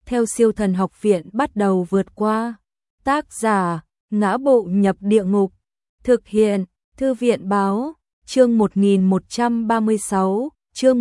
theo siêu thần học viện bắt đầu vượt qua. Tác giả, Ngã Bộ Nhập Địa Ngục. Thực hiện, Thư viện Báo. Chương 1136, chương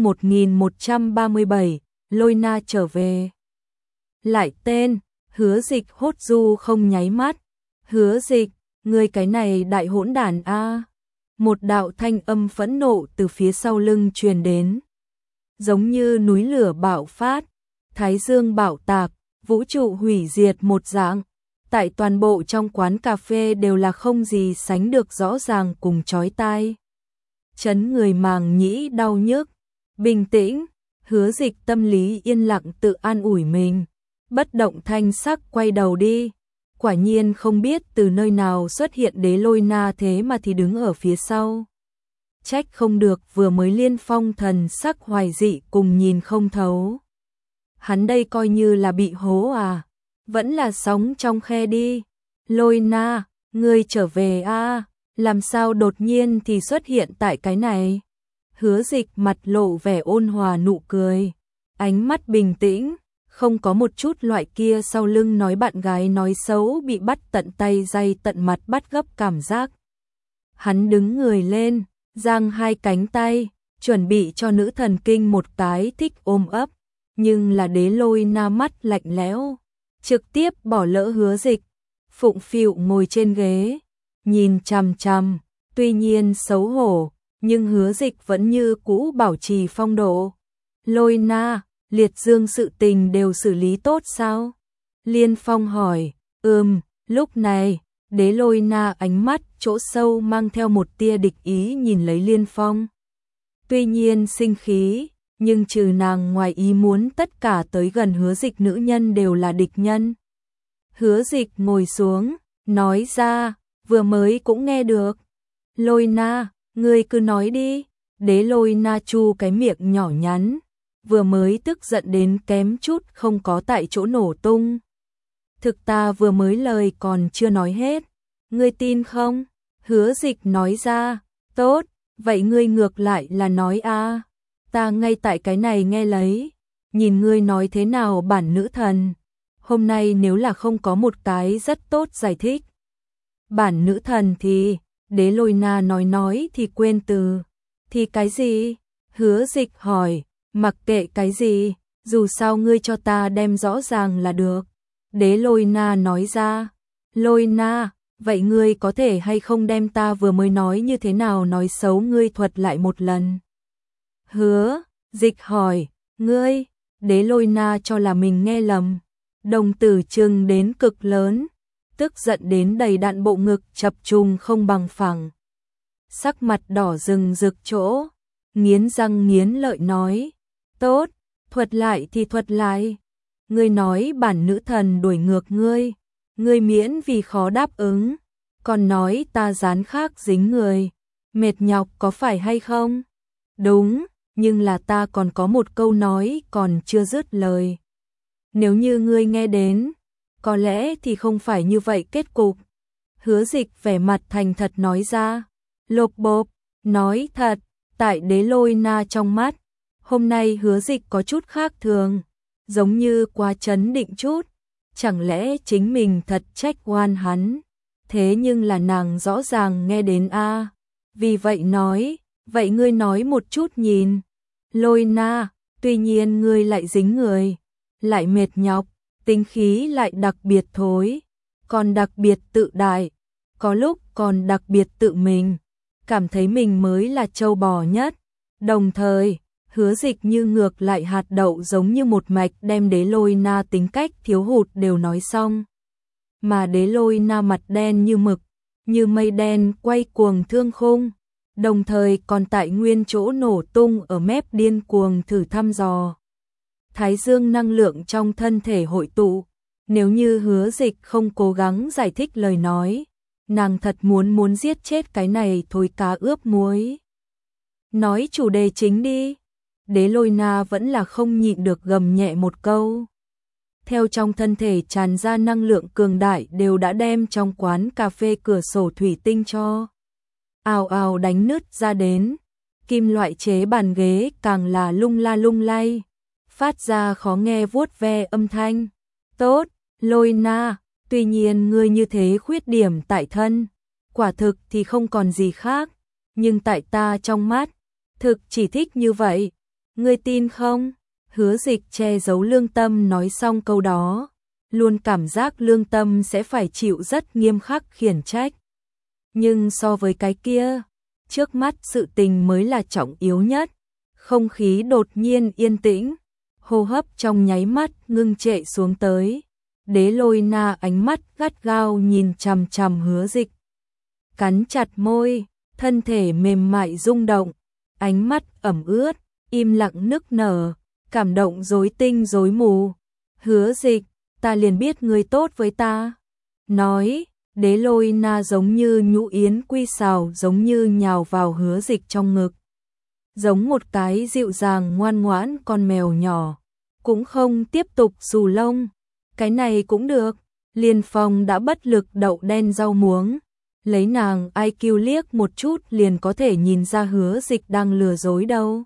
1137, Lôi Na trở về. Lại tên, Hứa Dịch hốt du không nháy mắt. Hứa Dịch, ngươi cái này đại hỗn đản a. Một đạo thanh âm phẫn nộ từ phía sau lưng truyền đến. Giống như núi lửa bạo phát, thái dương bạo tạc, vũ trụ hủy diệt một dạng. Tại toàn bộ trong quán cà phê đều là không gì sánh được rõ ràng cùng chói tai. Chấn người màng nhĩ đau nhức. Bình tĩnh, Hứa Dịch tâm lý yên lặng tự an ủi mình. Bất động thanh sắc quay đầu đi. Quả nhiên không biết từ nơi nào xuất hiện Đế Lôi Na thế mà thì đứng ở phía sau. Trách không được vừa mới Liên Phong thần sắc hoài dị cùng nhìn không thấu. Hắn đây coi như là bị hố à? Vẫn là sóng trong khe đi. Lôi Na, ngươi trở về a? Làm sao đột nhiên thì xuất hiện tại cái này? Hứa Dịch mặt lộ vẻ ôn hòa nụ cười, ánh mắt bình tĩnh, không có một chút loại kia sau lưng nói bạn gái nói xấu bị bắt tận tay day tận mặt bắt gấp cảm giác. Hắn đứng người lên, giang hai cánh tay, chuẩn bị cho nữ thần kinh một cái thích ôm ấp, nhưng là Đế Lôi Na mắt lạnh lẽo, trực tiếp bỏ lỡ Hứa Dịch, phụng phịu ngồi trên ghế, nhìn chằm chằm, tuy nhiên xấu hổ, nhưng Hứa Dịch vẫn như cũ bảo trì phong độ. Lôi Na, liệt dương sự tình đều xử lý tốt sao? Liên Phong hỏi. Lúc này, Đế Lôi Na ánh mắt chỗ sâu mang theo một tia địch ý nhìn lấy Liên Phong. Tuy nhiên sinh khí, nhưng trừ nàng ngoài ý muốn tất cả tới gần Hứa Dịch nữ nhân đều là địch nhân. Hứa Dịch ngồi xuống, nói ra, vừa mới cũng nghe được. Lôi Na, ngươi cứ nói đi. Đế Lôi Na chu cái miệng nhỏ nhắn, vừa mới tức giận đến kém chút không có tại chỗ nổ tung. Thực ta vừa mới lời còn chưa nói hết, ngươi tin không? Hứa Dịch nói ra, tốt, vậy ngươi ngược lại là nói a, ta ngay tại cái này nghe lấy, nhìn ngươi nói thế nào bản nữ thần. Hôm nay nếu là không có một cái rất tốt giải thích. Bản nữ thần thì, Đế Lôi Na nói thì quên từ. Thì cái gì? Hứa Dịch hỏi, mặc kệ cái gì, dù sao ngươi cho ta đem rõ ràng là được. Đế Lôi Na nói ra, Lôi Na, vậy ngươi có thể hay không đem ta vừa mới nói như thế nào nói xấu ngươi thuật lại một lần? Hứa Dịch hỏi, ngươi? Đế Lôi Na cho là mình nghe lầm, đồng tử trừng đến cực lớn, tức giận đến đầy đặn bộ ngực chập trùng không bằng phẳng. Sắc mặt đỏ rừng rực chỗ, nghiến răng nghiến lợi nói, tốt, thuật lại thì thuật lại. Ngươi nói bản nữ thần đuổi ngược ngươi miễn vì khó đáp ứng, còn nói ta gián khác dính người, mệt nhọc có phải hay không? Đúng, nhưng là ta còn có một câu nói còn chưa dứt lời. Nếu như ngươi nghe đến, có lẽ thì không phải như vậy kết cục. Hứa Dịch vẻ mặt thành thật nói ra, lộp bộp, nói thật, tại Đế Lôi Na trong mắt, hôm nay Hứa Dịch có chút khác thường, giống như quá chấn định chút, chẳng lẽ chính mình thật trách oan hắn, thế nhưng là nàng rõ ràng nghe đến a, vì vậy nói, vậy ngươi nói một chút nhìn. Lôi Na, tuy nhiên ngươi lại dính người, lại mệt nhọc, tính khí lại đặc biệt thối, còn đặc biệt tự đại, có lúc còn đặc biệt tự mình, cảm thấy mình mới là trâu bò nhất. Đồng thời, Hứa Dịch như ngược lại hạt đậu giống như một mạch đem Đế Lôi Na tính cách thiếu hụt đều nói xong. Mà Đế Lôi Na mặt đen như mực, như mây đen quay cuồng thương khung, đồng thời còn tại nguyên chỗ nổ tung ở mép điên cuồng thử thăm dò. Thái dương năng lượng trong thân thể hội tụ, nếu như Hứa Dịch không cố gắng giải thích lời nói, nàng thật muốn giết chết cái này thối cá ướp muối. Nói chủ đề chính đi. Đế Lôi Na vẫn là không nhịn được gầm nhẹ một câu. Theo trong thân thể tràn ra năng lượng cường đại đều đã đem trong quán cà phê cửa sổ thủy tinh cho ào ào đánh nứt ra đến, kim loại chế bàn ghế càng là lung la lung lay, phát ra khó nghe vuốt ve âm thanh. Tốt, Lôi Na, tuy nhiên ngươi như thế khuyết điểm tại thân, quả thực thì không còn gì khác, nhưng tại ta trong mắt, thực chỉ thích như vậy, ngươi tin không? Hứa Dịch che giấu lương tâm nói xong câu đó, luôn cảm giác lương tâm sẽ phải chịu rất nghiêm khắc khiển trách. Nhưng so với cái kia, trước mắt sự tình mới là trọng yếu nhất. Không khí đột nhiên yên tĩnh, hô hấp trong nháy mắt ngưng trệ xuống tới. Đế Lôi Na ánh mắt gắt gao nhìn chằm chằm Hứa Dịch, cắn chặt môi, thân thể mềm mại rung động, ánh mắt ẩm ướt, im lặng nức nở, cảm động rối tinh rối mù. Hứa Dịch, ta liền biết ngươi tốt với ta. Nói, Đế Lôi Na giống như nhũ yến quy sào giống như nhào vào Hứa Dịch trong ngực. Giống một cái dịu dàng ngoan ngoãn con mèo nhỏ, cũng không tiếp tục xù lông. Cái này cũng được, Liên Phong đã bất lực đậu đen rau muống. Lấy nàng IQ liếc một chút liền có thể nhìn ra Hứa Dịch đang lừa dối đâu.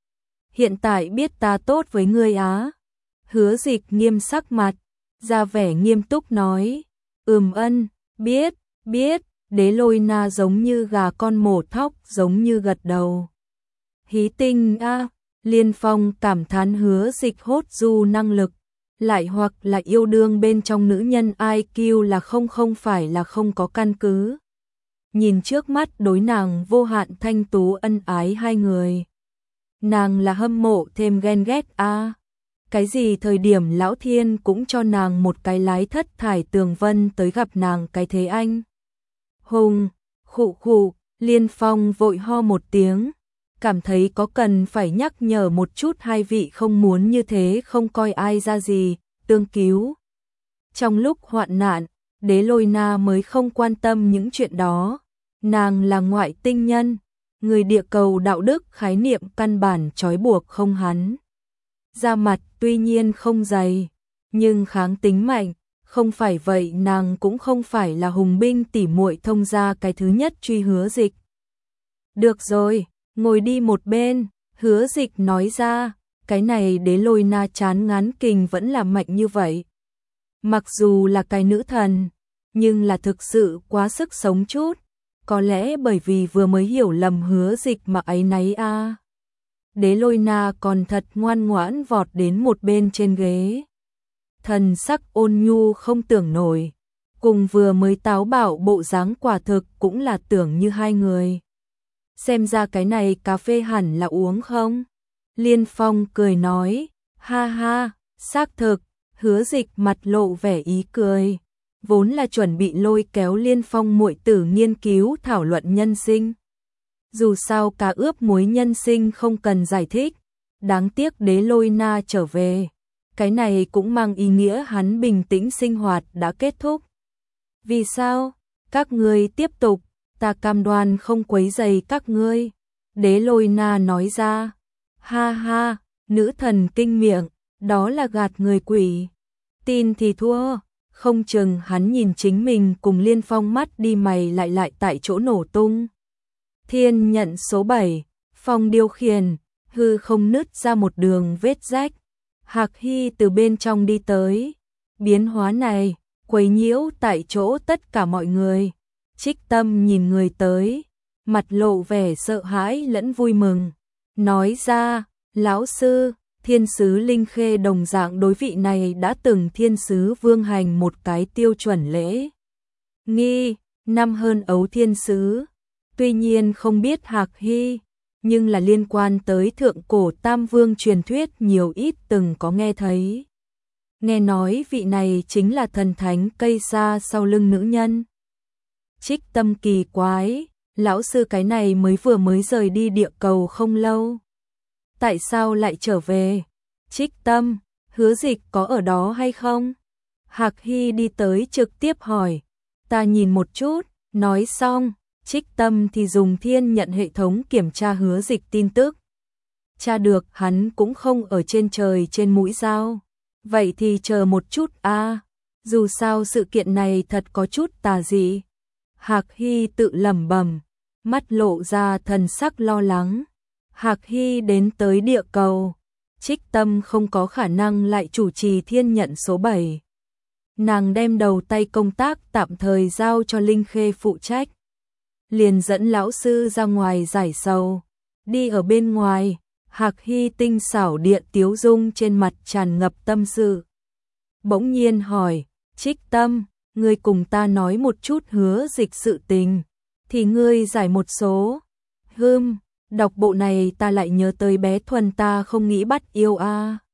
Hiện tại biết ta tốt với ngươi á? Hứa Dịch nghiêm sắc mặt, ra vẻ nghiêm túc nói. Ân, biết, Đế Lôi Na giống như gà con mổ thóc giống như gật đầu. Hí tinh a, Liên Phong cảm thán Hứa Dịch hốt du năng lực, lại hoặc là yêu đương bên trong nữ nhân IQ là không phải là không có căn cứ. Nhìn trước mắt đối nàng vô hạn thanh tú ân ái hai người, nàng là hâm mộ thêm ghen ghét a. Cái gì thời điểm Lão Thiên cũng cho nàng một cái lái thất thải tường vân tới gặp nàng cái thế anh. Hùng, khụ, Liên Phong vội ho một tiếng, cảm thấy có cần phải nhắc nhở một chút hai vị không muốn như thế không coi ai ra gì, tương cứu. Trong lúc hoạn nạn, Đế Lôi Na mới không quan tâm những chuyện đó, nàng là ngoại tinh nhân, người địa cầu đạo đức khái niệm căn bản trói buộc không hắn. Da mặt tuy nhiên không dày, nhưng kháng tính mạnh, không phải vậy nàng cũng không phải là hùng binh tỉ muội thông ra cái thứ nhất truy Hứa Dịch. Được rồi, ngồi đi một bên, Hứa Dịch nói ra, cái này Đế Lôi Na chán ngán kình vẫn là mạnh như vậy. Mặc dù là cái nữ thần, nhưng là thực sự quá sức sống chút, có lẽ bởi vì vừa mới hiểu lầm Hứa Dịch mà áy náy a. Đế Lôi Na còn thật ngoan ngoãn vọt đến một bên trên ghế. Thần sắc ôn nhu không tưởng nổi, cùng vừa mới táo bạo bộ dáng quả thực cũng là tưởng như hai người. Xem ra cái này cà phê hẳn là uống không? Liên Phong cười nói, ha ha, xác thực. Hứa Dịch mặt lộ vẻ ý cười, vốn là chuẩn bị lôi kéo Liên Phong muội tử nghiên cứu thảo luận nhân sinh. Dù sao cá ướp muối nhân sinh không cần giải thích, đáng tiếc Đế Lôi Na trở về, cái này cũng mang ý nghĩa hắn bình tĩnh sinh hoạt đã kết thúc. Vì sao? Các ngươi tiếp tục, ta cam đoan không quấy rầy các ngươi. Đế Lôi Na nói ra, ha ha, nữ thần kinh miệng, đó là gạt người quỷ. Tin thì thua, không chừng hắn nhìn chính mình cùng Liên Phong mắt đi mày lại tại chỗ nổ tung. Thiên nhận số 7, Phong điều khiển, hư không nứt ra một đường vết rách. Hạc Hy từ bên trong đi tới. Biến hóa này, quấy nhiễu tại chỗ tất cả mọi người. Trích Tâm nhìn người tới, mặt lộ vẻ sợ hãi lẫn vui mừng. Nói ra, lão sư, thiên sứ Linh Khê đồng dạng đối vị này đã từng thiên sứ vương hành một cái tiêu chuẩn lễ nghi, năm hơn ấu thiên sứ. Tuy nhiên không biết Hạc Hy, nhưng là liên quan tới thượng cổ Tam Vương truyền thuyết nhiều ít từng có nghe thấy. Nghe nói vị này chính là thần thánh cây sa sau lưng nữ nhân. Trích Tâm kỳ quái, lão sư cái này vừa mới rời đi địa cầu không lâu. Tại sao lại trở về? Trích Tâm, Hứa Dịch có ở đó hay không? Hạc Hy đi tới trực tiếp hỏi. Ta nhìn một chút, nói xong, Trích Tâm thì dùng thiên nhận hệ thống kiểm tra Hứa Dịch tin tức. Tra được hắn cũng không ở trên trời trên mũi dao. Vậy thì chờ một chút a, dù sao sự kiện này thật có chút tà dị. Hạc Hy tự lẩm bẩm, mắt lộ ra thần sắc lo lắng. Hạc Hy đến tới địa cầu, Trích Tâm không có khả năng lại chủ trì thiên nhận số 7. Nàng đem đầu tay công tác tạm thời giao cho Linh Khê phụ trách. Liền dẫn lão sư ra ngoài giải sầu. Đi ở bên ngoài, Hạc Hy tinh xảo điện tiếu dung trên mặt tràn ngập tâm sự. Bỗng nhiên hỏi, Trích Tâm, ngươi cùng ta nói một chút Hứa Dịch sự tình, thì ngươi giải một số. Đọc bộ này ta lại nhớ tới bé Thuần ta không nghĩ bắt yêu a.